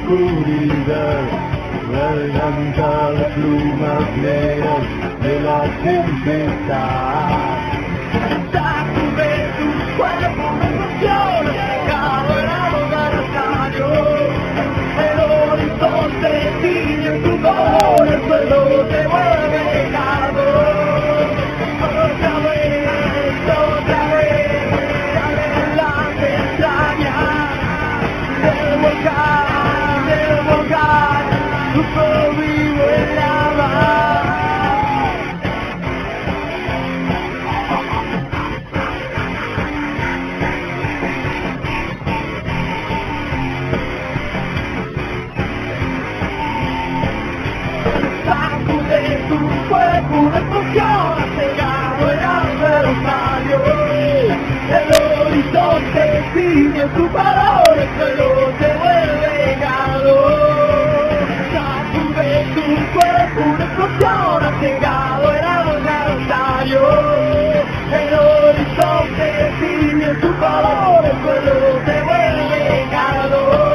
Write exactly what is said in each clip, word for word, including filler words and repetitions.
oscuridad, garganta de plumas negras de la tempestad. Sacude tu cuerpo, emociones, pegado el aniversario. El horizonte tiñe tu color, el suelo te vuelve helado. Otra vez, otra vez, sale la entraña del volcán, del volcán, tu fuego vivo en lava. Sacude tu cuerpo, una explosión ha cegado el adversario. El horizonte tiñe tu valor, el suelo te vuelve helado. Sacude tu cuerpo, una explosión ha cegado el adversario. El horizonte tiñe tu valor, el suelo te vuelve helado.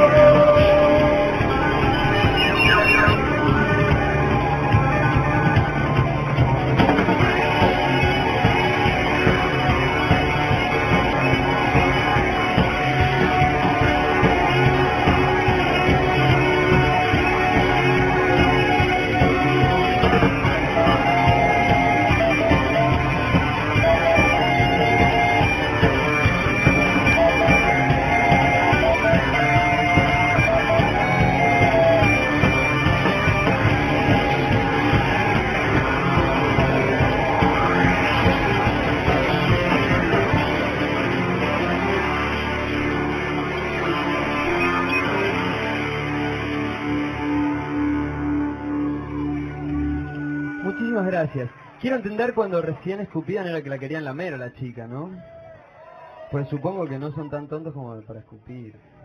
Muchísimas gracias. Quiero entender cuando recién escupían era que la querían lamer a la chica, ¿no? Pues supongo que no son tan tontos como para escupir.